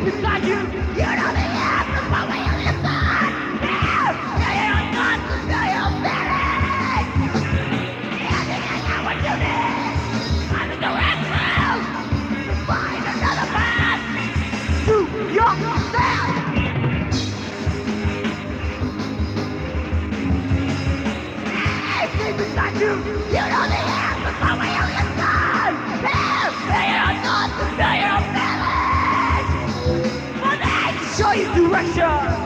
beside you. You know the answer, but we on your side. Yeah, you don't want to feel your feelings. Yeah, you got what you need. I'm in the red room. Find another path to yourself. Stay beside you. You know the answer, but we on your side. Yeah, you don't want to feel your feelings. But I can show you direction.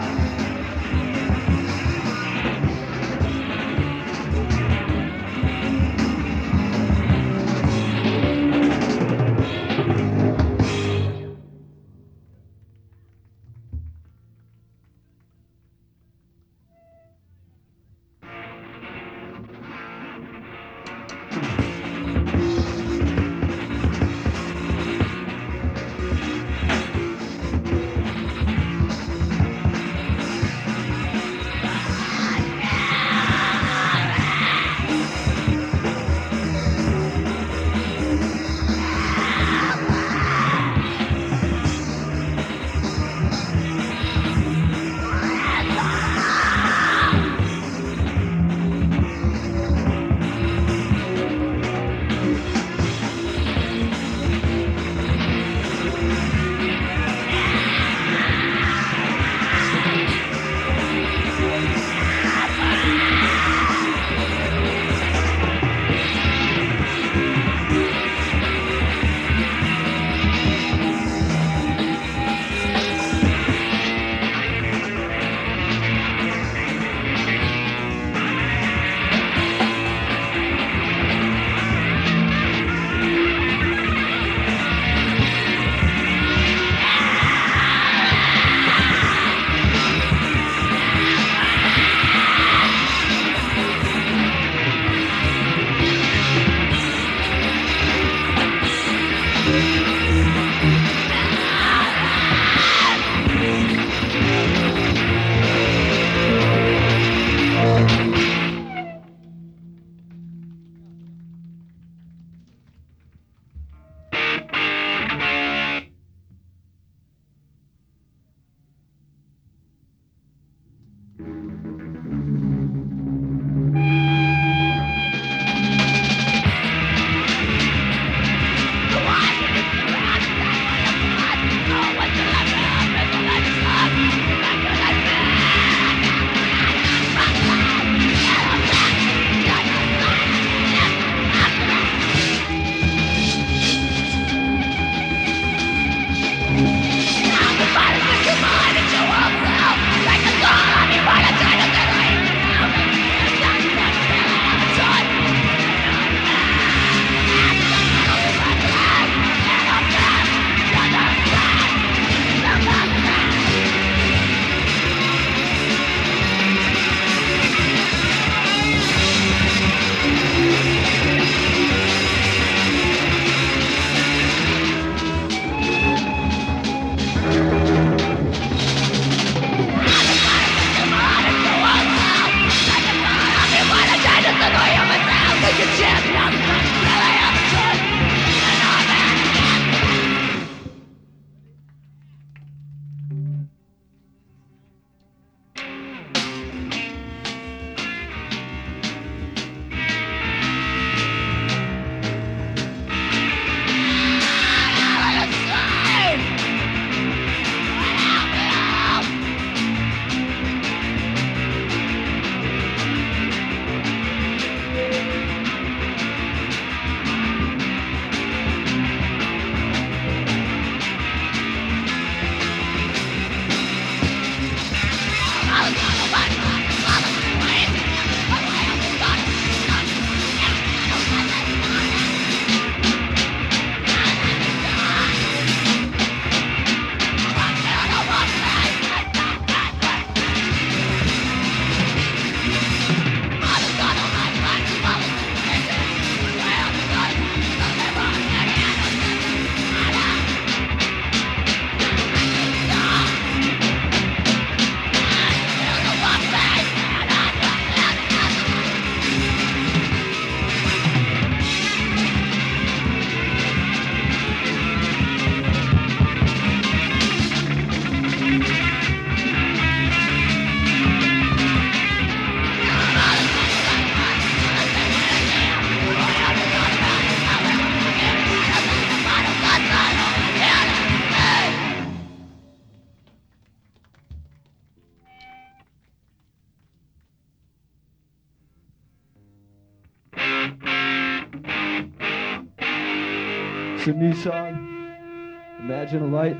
It's a new song. Imagine a light.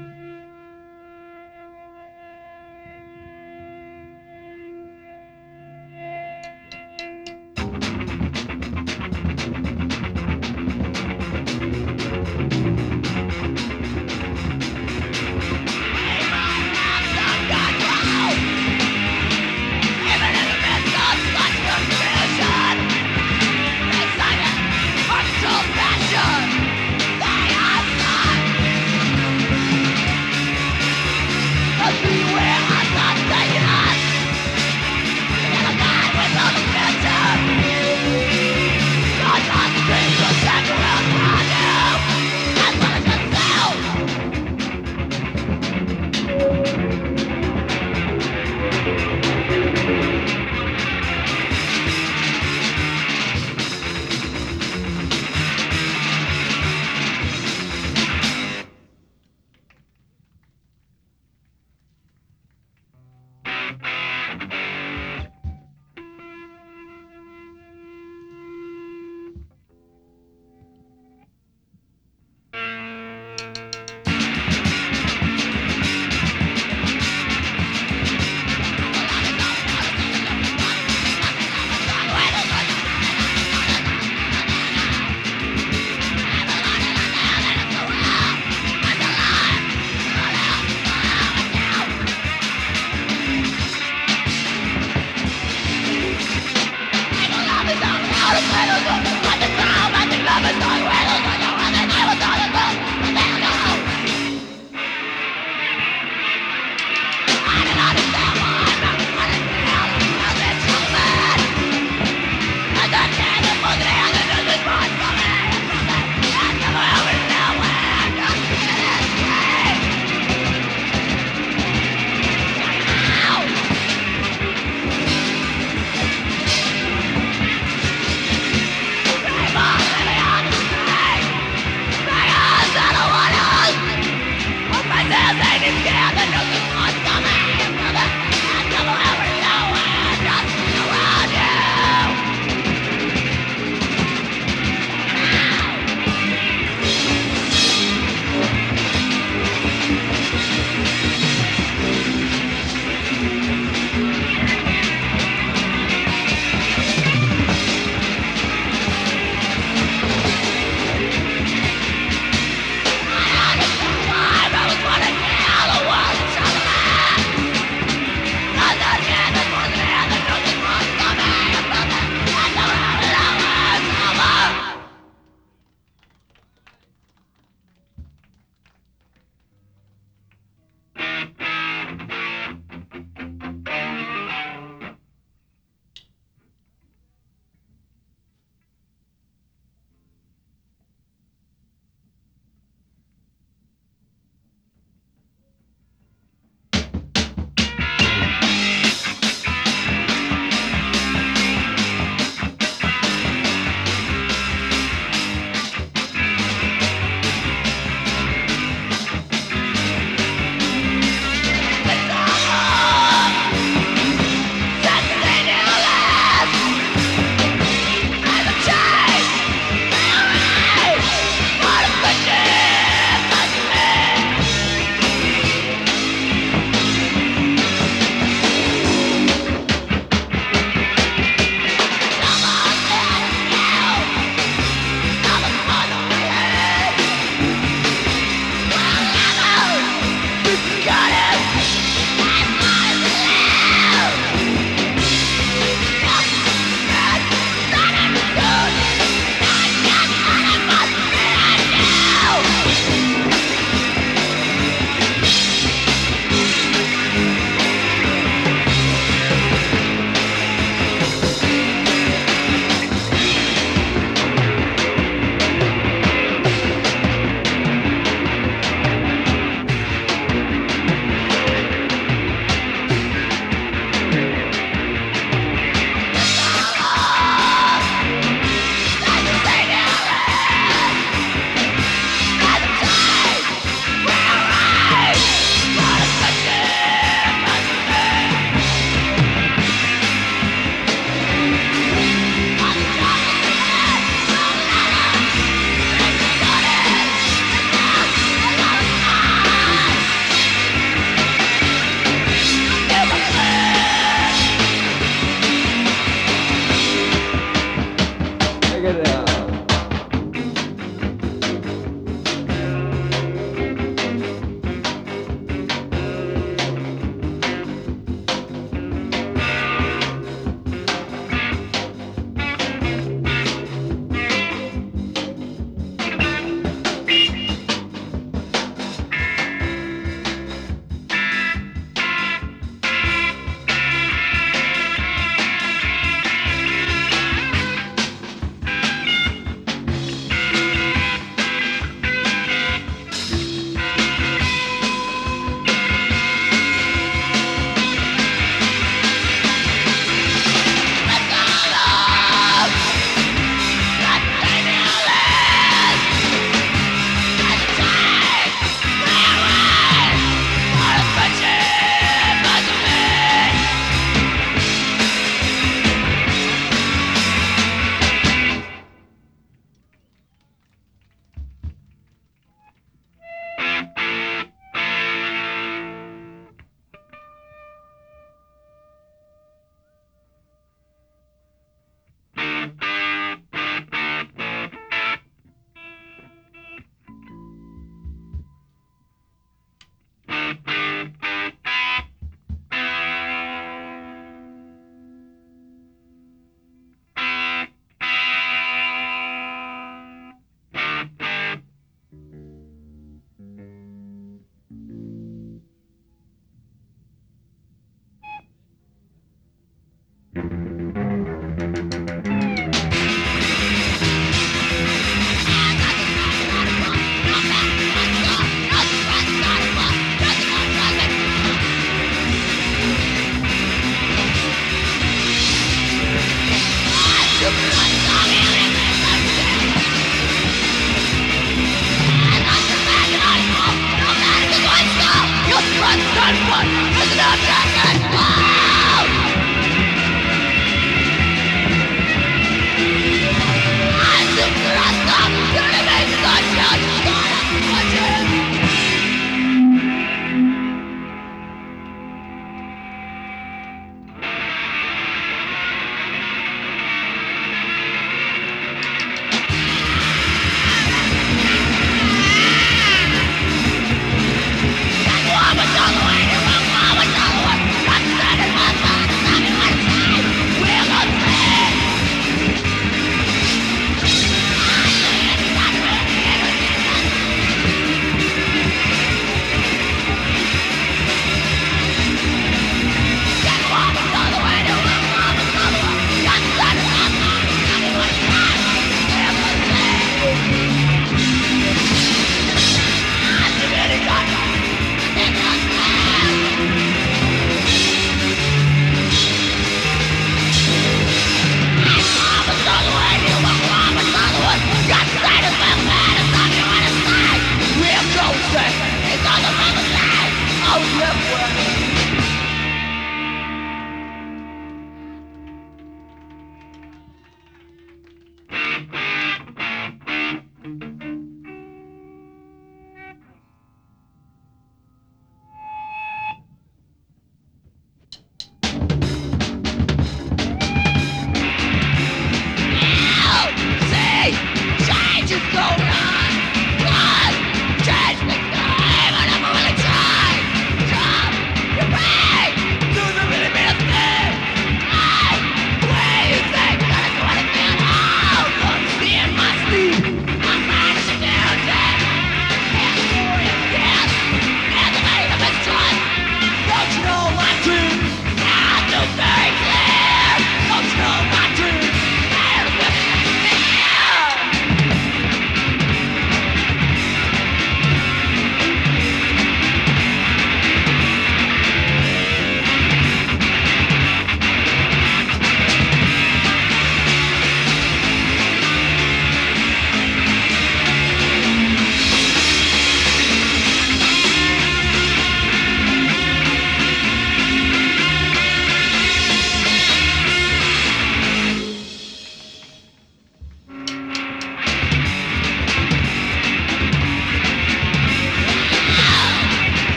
it out.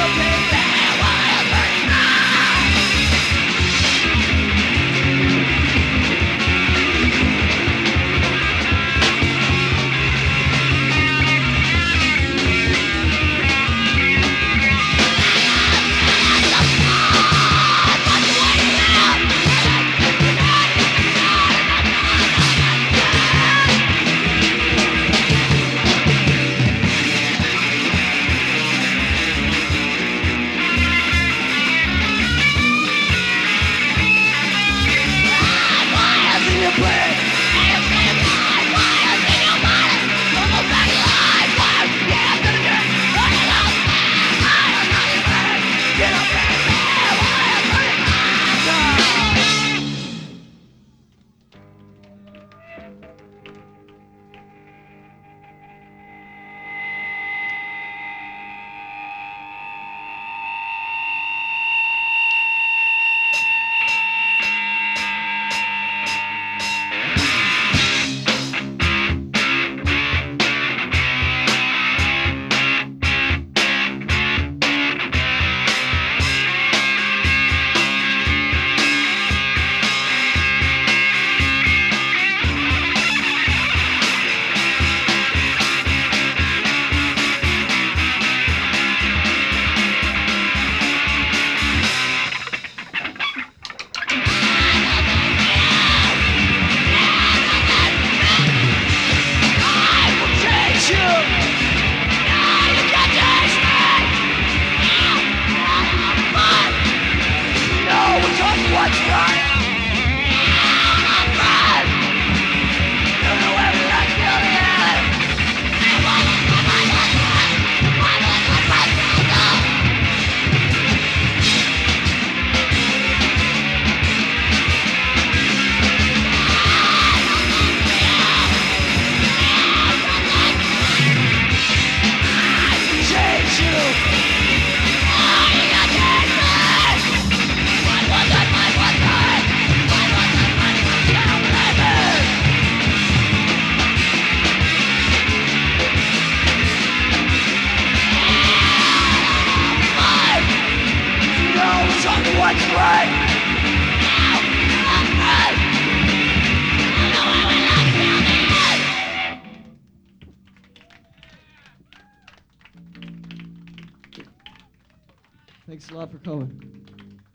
Thanks a lot for coming.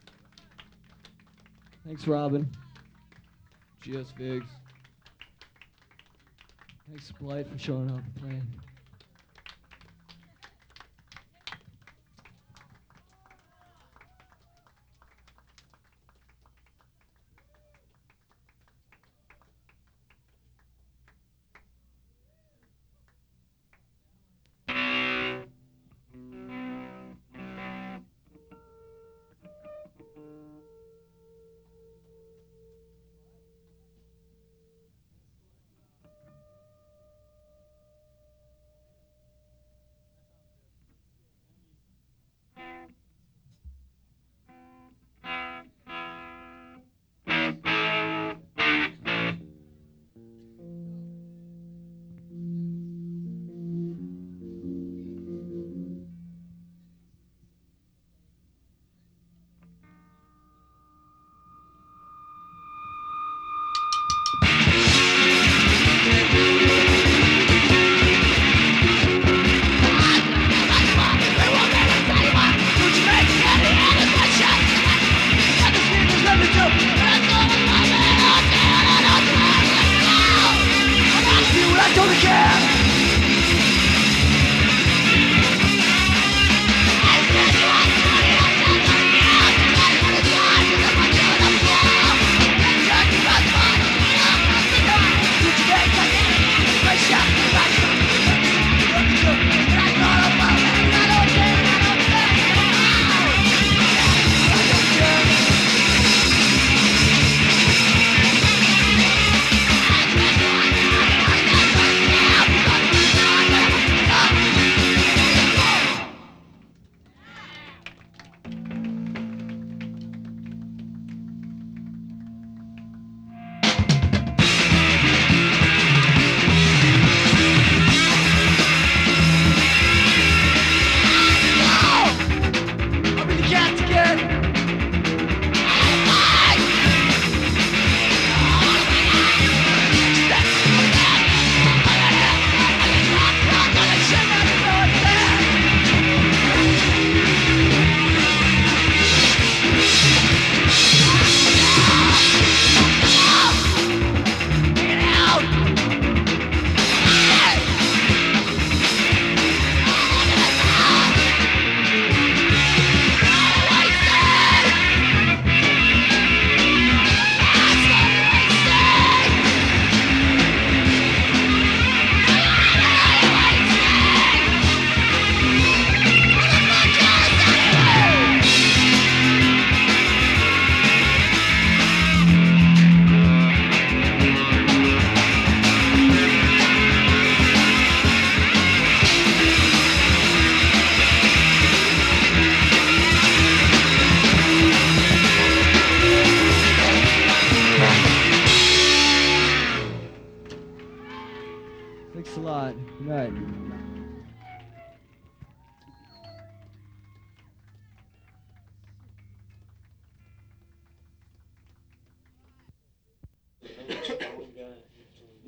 Thanks, Robin. GS Viggs. Thanks, Blight, for showing up and playing.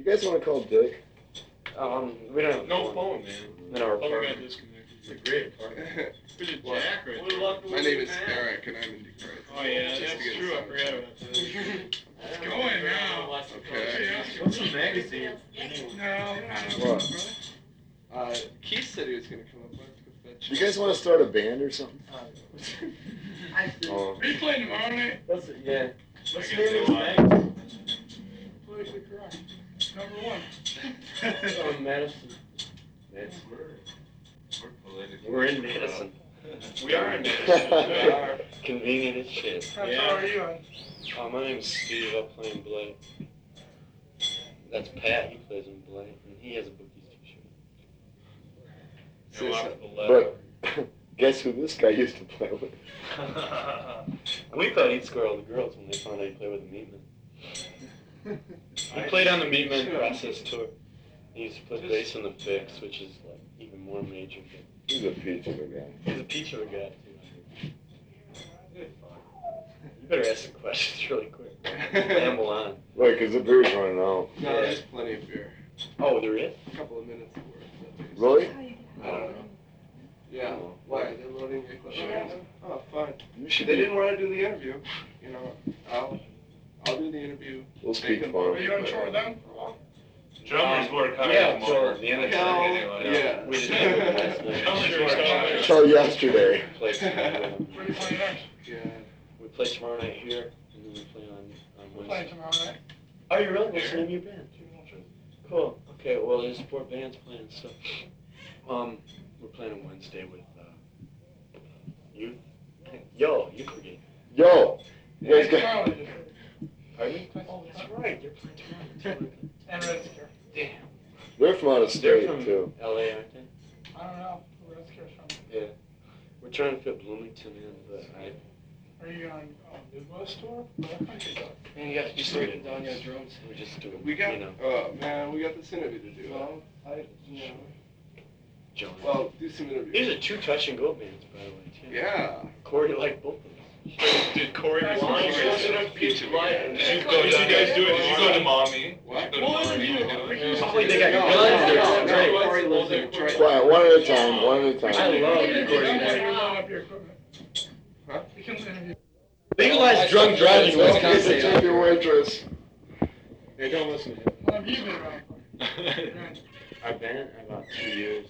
You guys want to call Dick? We don't have No phone, man. In our Phone got apartment. disconnected. It's a great apartment. There's a What? jack right there. My name is Eric, and I'm in Detroit. Oh yeah, Just to that's get true. I some- forgot about that. It's going now. Okay. What's the magazine? No. What? Keith said he was gonna come up. Let's go fetch You guys want to start a band or something? Oh. Are you playing tomorrow night? Yeah. What's the name of the magazine? Politically correct. Number one. Madison. We're in Madison. We are in Madison. We are. Convenient as shit. How are you on? My name's Steve. I play in Blight. That's Pat. He plays in Blight, and he has a Bookies t-shirt. But guess who this guy used to play with? We thought he'd score all the girls when they found out he played with the Meatmen. He played on the Meatmen Process tour. He used to play bass in the Fix, which is like even more major. He's a peach of a guy. He's a peach of a guy too. You better ask some questions really quick. Ramble on. Look, because the beer's running out. No, there's plenty of beer. Oh, there is? A couple of minutes worth. Really? I don't know. Yeah. Oh. Why? They're loading your equipment. Oh, fine. You should They be. didn't want to do the interview. You know, I'll do the interview. We'll speak They can- for Are him. you on tour with them? Drummers work hard Yeah, tomorrow. so the end of the Yeah. night. Yeah. We didn't have it last night. Drummers work hard. Till yesterday. Played tomorrow. Where are you playing next? Yeah. We play tomorrow night here, and then we play on We're Wednesday. playing tomorrow night. Oh, you really? What's the name of your band? Cool. Okay, well, there's 4 bands playing, so. We're playing on Wednesday with, Youth. Yo, Youth Brigade. Yo, you guys got. Tomorrow night. Pardon me? Oh, that's right, you're playing tomorrow. And Red Scare. Damn. They're from out of They're state from too. LA, aren't they? I don't know where Red Scare's from. Yeah. We're trying to fit Bloomington in, but Are you on Midwest tour? Or country tour? Man, you got to start it down your drums. We're just doing, We got. you know, Oh man, we got this interview to do. Well, you know. Jonah. Well, do some interviews. These are 2 touch and go bands, by the way, too. Yeah. Corey liked both of them. Did Corey Well, respond? you guys did a pizza light. Did you go? Did you guys do it? Did you go to mommy? What? Did you go to mommy? Oh, they got guns. They're great. Corey lives in Detroit. Quiet, one at a time, one at a I time. love You recording can that. load up your equipment. Huh? You can interview. Legalize drunk driving in Let's get the Wisconsin. tip your waitress. Hey, don't listen to him. What have you been around for? Our band, about 2 years.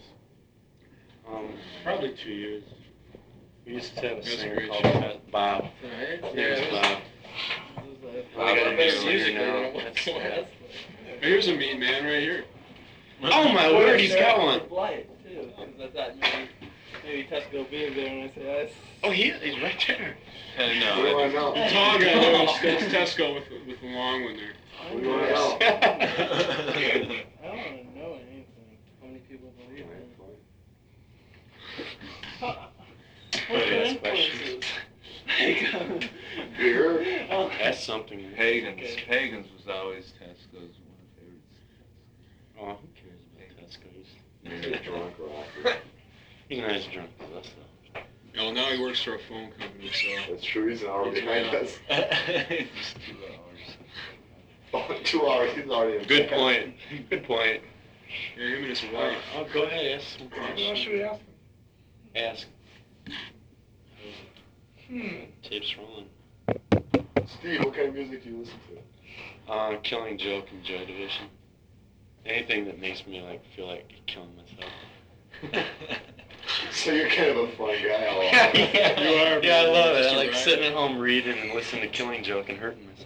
Probably 2 years. We used to have a That's a singer great called show. Bob. Yeah. His name's Bob. I got better Bob, music now. than it was. Here's a mean man right here. Oh my word, he's got one. Blight, too, because I thought maybe Tesco will be there when I say yes. Oh, he's right there. I know. What do you want to know? The tall guy there was Tesco with the long one there. What do you want to know? I don't want to know anything. How many people believe in What's your influences? Beer? That's something. Pagans was always Tesco's one of the favorites. Oh, who cares about Tesco? He's a drunk rocker. He's not as drunk as us, though. Well, now he works for a phone company, so. That's true, he's an hour behind us. Just 2 hours. Oh, 2 hours, he's already in Good bed. point. Good point. Yeah, him and his wife. Oh, go ahead, ask some What else questions. should we ask them? Ask. Hmm. Tape's rolling. Steve, what kind of music do you listen to? Killing Joke and Joy Division. Anything that makes me feel like killing myself. So you're kind of a fun guy. all Yeah, along. yeah. You are, Yeah, I love it. I Mr. like Bryan. sitting at home reading and listening to Killing Joke and hurting myself.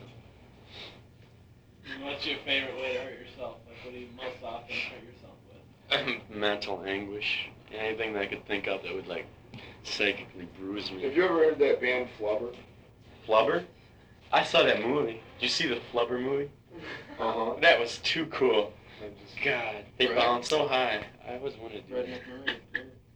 What's your favorite way to hurt yourself? Like, what do you most often hurt yourself with? Mental anguish. Anything that I could think of that would psychically bruise me. Have you ever heard that band Flubber? Flubber? I saw that movie. Did you see the Flubber movie? Uh-huh. That was too cool. God, they bound so high. I always wanted to do Fred that. McMurray.